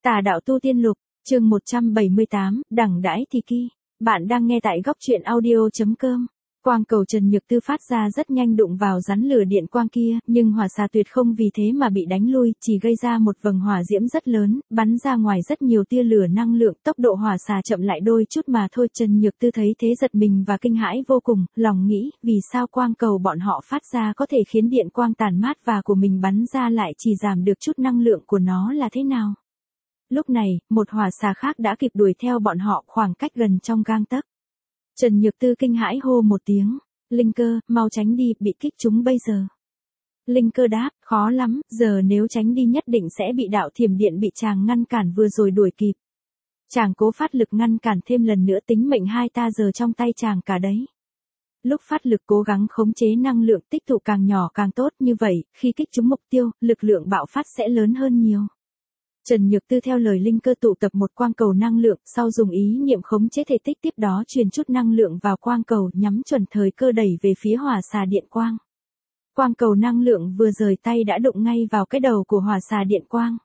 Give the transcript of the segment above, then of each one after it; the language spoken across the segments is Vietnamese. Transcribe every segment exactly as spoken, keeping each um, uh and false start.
Tà đạo tu tiên lục, chương một trăm bảy mươi tám, đẳng đãi thì kỳ. Bạn đang nghe tại góc truyện audio.com. Quang cầu Trần Nhược Tư phát ra rất nhanh đụng vào rắn lửa điện quang kia, nhưng hỏa xà tuyệt không vì thế mà bị đánh lui, chỉ gây ra một vầng hỏa diễm rất lớn, bắn ra ngoài rất nhiều tia lửa năng lượng, tốc độ hỏa xà chậm lại đôi chút mà thôi. Trần Nhược Tư thấy thế giật mình và kinh hãi vô cùng, lòng nghĩ, vì sao quang cầu bọn họ phát ra có thể khiến điện quang tàn mát và của mình bắn ra lại chỉ giảm được chút năng lượng của nó là thế nào? Lúc này, một hỏa xà khác đã kịp đuổi theo bọn họ khoảng cách gần trong gang tấc. Trần Nhược Tư kinh hãi hô một tiếng, Linh Cơ, mau tránh đi, bị kích chúng bây giờ. Linh Cơ đáp, khó lắm, giờ nếu tránh đi nhất định sẽ bị đạo thiểm điện bị chàng ngăn cản vừa rồi đuổi kịp. Chàng cố phát lực ngăn cản thêm lần nữa, tính mệnh hai ta giờ trong tay chàng cả đấy. Lúc phát lực cố gắng khống chế năng lượng tích tụ càng nhỏ càng tốt, như vậy, khi kích trúng mục tiêu, lực lượng bạo phát sẽ lớn hơn nhiều. Trần Nhược Tư theo lời Linh Cơ tụ tập một quang cầu năng lượng, sau dùng ý niệm khống chế thể tích tiếp đó truyền chút năng lượng vào quang cầu, nhắm chuẩn thời cơ đẩy về phía hỏa xà điện quang. Quang cầu năng lượng vừa rời tay đã đụng ngay vào cái đầu của hỏa xà điện quang.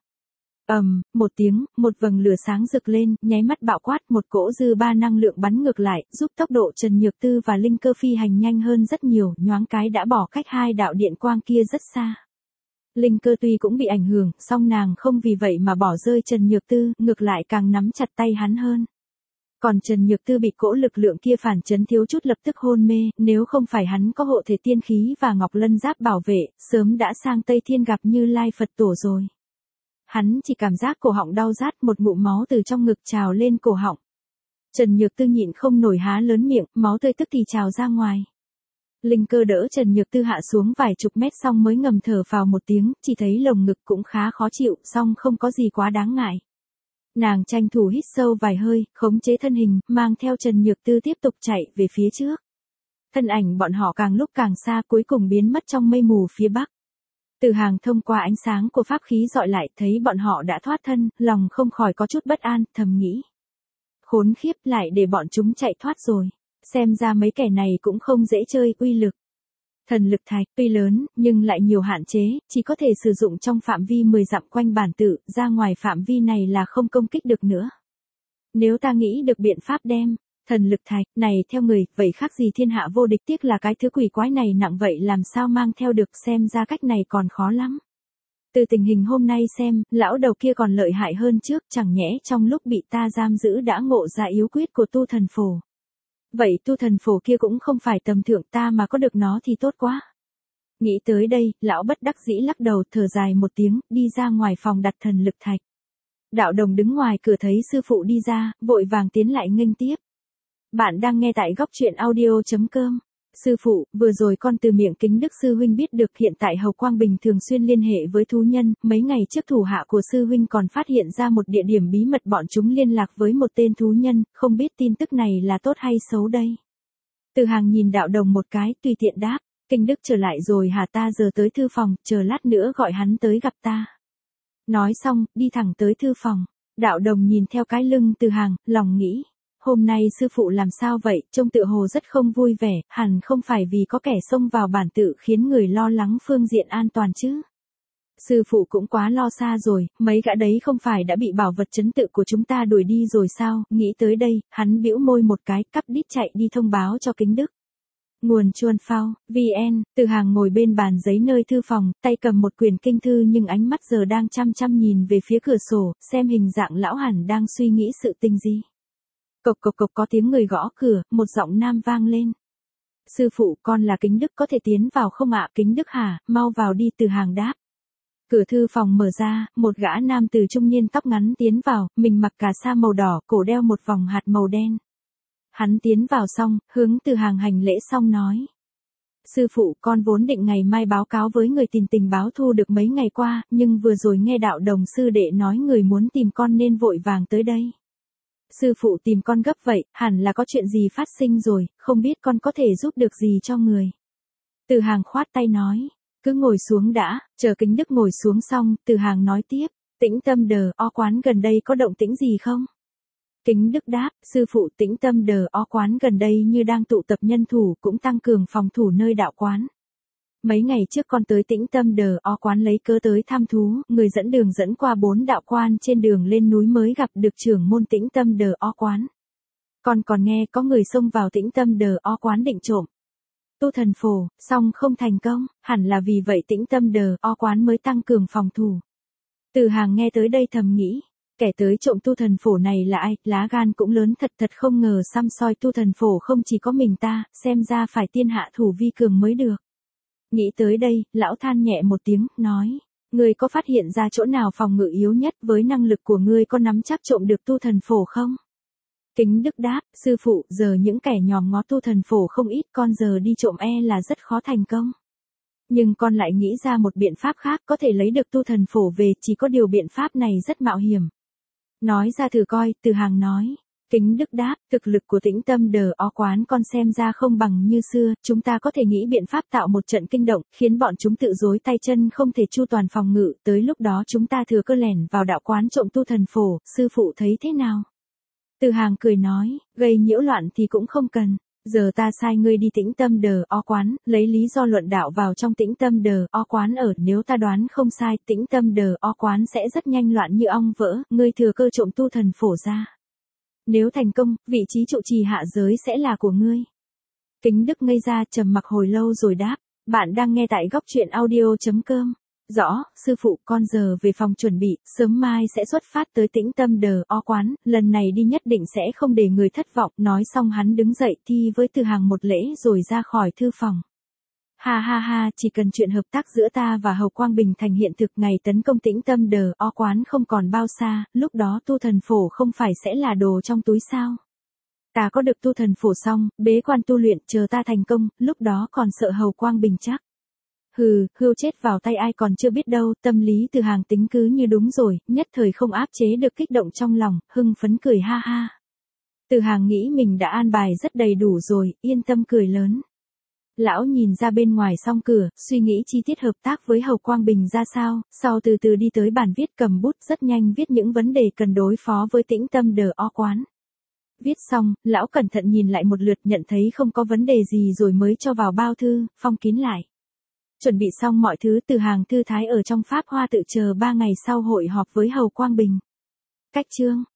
Ầm, um, một tiếng, một vầng lửa sáng rực lên, nháy mắt bạo quát, một cỗ dư ba năng lượng bắn ngược lại, giúp tốc độ Trần Nhược Tư và Linh Cơ phi hành nhanh hơn rất nhiều, nhoáng cái đã bỏ cách hai đạo điện quang kia rất xa. Linh Cơ tuy cũng bị ảnh hưởng, song nàng không vì vậy mà bỏ rơi Trần Nhược Tư, ngược lại càng nắm chặt tay hắn hơn. Còn Trần Nhược Tư bị cỗ lực lượng kia phản chấn thiếu chút lập tức hôn mê, nếu không phải hắn có hộ thể tiên khí và ngọc lân giáp bảo vệ, sớm đã sang Tây Thiên gặp Như Lai Phật Tổ rồi. Hắn chỉ cảm giác cổ họng đau rát, một ngụm máu từ trong ngực trào lên cổ họng. Trần Nhược Tư nhịn không nổi há lớn miệng, máu tươi tức thì trào ra ngoài. Linh Cơ đỡ Trần Nhược Tư hạ xuống vài chục mét xong mới ngầm thở vào một tiếng, chỉ thấy lồng ngực cũng khá khó chịu, song không có gì quá đáng ngại. Nàng tranh thủ hít sâu vài hơi, khống chế thân hình, mang theo Trần Nhược Tư tiếp tục chạy về phía trước. Thân ảnh bọn họ càng lúc càng xa, cuối cùng biến mất trong mây mù phía bắc. Từ Hàng thông qua ánh sáng của pháp khí dọi lại, thấy bọn họ đã thoát thân, lòng không khỏi có chút bất an, thầm nghĩ. Khốn khiếp, lại để bọn chúng chạy thoát rồi. Xem ra mấy kẻ này cũng không dễ chơi, uy lực. Thần lực thạch tuy lớn, nhưng lại nhiều hạn chế, chỉ có thể sử dụng trong phạm vi mười dặm quanh bản tự, ra ngoài phạm vi này là không công kích được nữa. Nếu ta nghĩ được biện pháp đem thần lực thạch này theo người, vậy khác gì thiên hạ vô địch, tiếc là cái thứ quỷ quái này nặng vậy làm sao mang theo được, xem ra cách này còn khó lắm. Từ tình hình hôm nay xem, lão đầu kia còn lợi hại hơn trước, chẳng nhẽ trong lúc bị ta giam giữ đã ngộ ra yếu quyết của tu thần phổ. Vậy tu thần phổ kia cũng không phải tầm thượng, ta mà có được nó thì tốt quá. Nghĩ tới đây, lão bất đắc dĩ lắc đầu, thở dài một tiếng, đi ra ngoài phòng đặt thần lực thạch. Đạo Đồng đứng ngoài cửa thấy sư phụ đi ra, vội vàng tiến lại nghênh tiếp. Bạn đang nghe tại góc truyện audio.com. Sư phụ, vừa rồi con từ miệng Kính Đức sư huynh biết được hiện tại Hầu Quang Bình thường xuyên liên hệ với thú nhân, mấy ngày trước thủ hạ của sư huynh còn phát hiện ra một địa điểm bí mật bọn chúng liên lạc với một tên thú nhân, không biết tin tức này là tốt hay xấu đây. Từ Hàng nhìn Đạo Đồng một cái, tùy tiện đáp, Kính Đức trở lại rồi hả, ta giờ tới thư phòng, chờ lát nữa gọi hắn tới gặp ta. Nói xong, đi thẳng tới thư phòng. Đạo Đồng nhìn theo cái lưng Từ Hàng, lòng nghĩ. Hôm nay sư phụ làm sao vậy, trông tựa hồ rất không vui vẻ, hẳn không phải vì có kẻ xông vào bản tự khiến người lo lắng phương diện an toàn chứ. Sư phụ cũng quá lo xa rồi, mấy gã đấy không phải đã bị bảo vật trấn tự của chúng ta đuổi đi rồi sao, nghĩ tới đây, hắn bĩu môi một cái, cắp đít chạy đi thông báo cho Kính Đức. Nguồn Chuan Phao, vn, Từ Hàng ngồi bên bàn giấy nơi thư phòng, tay cầm một quyển kinh thư nhưng ánh mắt giờ đang chăm chăm nhìn về phía cửa sổ, xem hình dạng lão hẳn đang suy nghĩ sự tình gì. Cộc cộc cộc có tiếng người gõ cửa, một giọng nam vang lên. Sư phụ, con là Kính Đức, có thể tiến vào không ạ? Kính Đức hả, mau vào đi, Từ Hàng đáp. Cửa thư phòng mở ra, một gã nam từ trung niên tóc ngắn tiến vào, mình mặc cà sa màu đỏ, cổ đeo một vòng hạt màu đen. Hắn tiến vào xong, hướng Từ Hàng hành lễ xong nói. Sư phụ, con vốn định ngày mai báo cáo với người tìm tình báo thu được mấy ngày qua, nhưng vừa rồi nghe Đạo Đồng sư đệ nói người muốn tìm con nên vội vàng tới đây. Sư phụ tìm con gấp vậy, hẳn là có chuyện gì phát sinh rồi, không biết con có thể giúp được gì cho người. Từ Hàng khoát tay nói, cứ ngồi xuống đã, chờ Kính Đức ngồi xuống xong, Từ Hàng nói tiếp, Tĩnh Tâm Đờ O quán gần đây có động tĩnh gì không? Kính Đức đáp, sư phụ, Tĩnh Tâm Đờ O quán gần đây như đang tụ tập nhân thủ, cũng tăng cường phòng thủ nơi đạo quán. Mấy ngày trước con tới Tĩnh Tâm Đờ O quán lấy cớ tới thăm thú, người dẫn đường dẫn qua bốn đạo quan trên đường lên núi mới gặp được trưởng môn Tĩnh Tâm Đờ O quán. Con còn nghe có người xông vào Tĩnh Tâm Đờ O quán định trộm tu thần phổ, song không thành công, hẳn là vì vậy Tĩnh Tâm Đờ O quán mới tăng cường phòng thủ. Từ Hàng nghe tới đây thầm nghĩ, kẻ tới trộm tu thần phổ này là ai, lá gan cũng lớn thật thật không ngờ săm soi tu thần phổ không chỉ có mình ta, xem ra phải tiên hạ thủ vi cường mới được. Nghĩ tới đây, lão than nhẹ một tiếng, nói, ngươi có phát hiện ra chỗ nào phòng ngự yếu nhất với năng lực của ngươi có nắm chắc trộm được tu thần phổ không? Kính Đức đáp, sư phụ, giờ những kẻ nhòm ngó tu thần phổ không ít, con giờ đi trộm e là rất khó thành công. Nhưng con lại nghĩ ra một biện pháp khác có thể lấy được tu thần phổ về, chỉ có điều biện pháp này rất mạo hiểm. Nói ra thử coi, Từ Hàng nói. Kính Đức đáp, thực lực của Tĩnh Tâm Đờ O quán con xem ra không bằng như xưa, chúng ta có thể nghĩ biện pháp tạo một trận kinh động, khiến bọn chúng tự rối tay chân không thể chu toàn phòng ngự, tới lúc đó chúng ta thừa cơ lẻn vào đạo quán trộm tu thần phổ, sư phụ thấy thế nào? Từ Hàng cười nói, gây nhiễu loạn thì cũng không cần. Giờ ta sai ngươi đi Tĩnh Tâm Đờ O quán, lấy lý do luận đạo vào trong Tĩnh Tâm Đờ O quán ở, nếu ta đoán không sai, Tĩnh Tâm Đờ O quán sẽ rất nhanh loạn như ong vỡ, ngươi thừa cơ trộm tu thần phổ ra. Nếu thành công, vị trí trụ trì hạ giới sẽ là của ngươi. Kính Đức ngây ra trầm mặc hồi lâu rồi đáp, bạn đang nghe tại góc truyện audio chấm com. Rõ, sư phụ, con giờ về phòng chuẩn bị, sớm mai sẽ xuất phát tới Tĩnh Tâm Đờ O quán, lần này đi nhất định sẽ không để người thất vọng. Nói xong hắn đứng dậy thi với Từ Hàng một lễ rồi ra khỏi thư phòng. Ha ha ha, chỉ cần chuyện hợp tác giữa ta và Hầu Quang Bình thành hiện thực, ngày tấn công Tĩnh Tâm Đờ O quán không còn bao xa, lúc đó tu thần phổ không phải sẽ là đồ trong túi sao? Ta có được tu thần phổ xong, bế quan tu luyện, chờ ta thành công, lúc đó còn sợ Hầu Quang Bình chắc. Hừ, hươu chết vào tay ai còn chưa biết đâu, tâm lý Từ Hàng tính cứ như đúng rồi, nhất thời không áp chế được kích động trong lòng, hưng phấn cười ha ha. Từ Hàng nghĩ mình đã an bài rất đầy đủ rồi, yên tâm cười lớn. Lão nhìn ra bên ngoài song cửa, suy nghĩ chi tiết hợp tác với Hầu Quang Bình ra sao, sau từ từ đi tới bàn viết cầm bút rất nhanh viết những vấn đề cần đối phó với Tĩnh Tâm Đờ O quán. Viết xong, lão cẩn thận nhìn lại một lượt nhận thấy không có vấn đề gì rồi mới cho vào bao thư, phong kín lại. Chuẩn bị xong mọi thứ, Từ Hàng thư thái ở trong Pháp Hoa tự chờ ba ngày sau hội họp với Hầu Quang Bình. Cách chương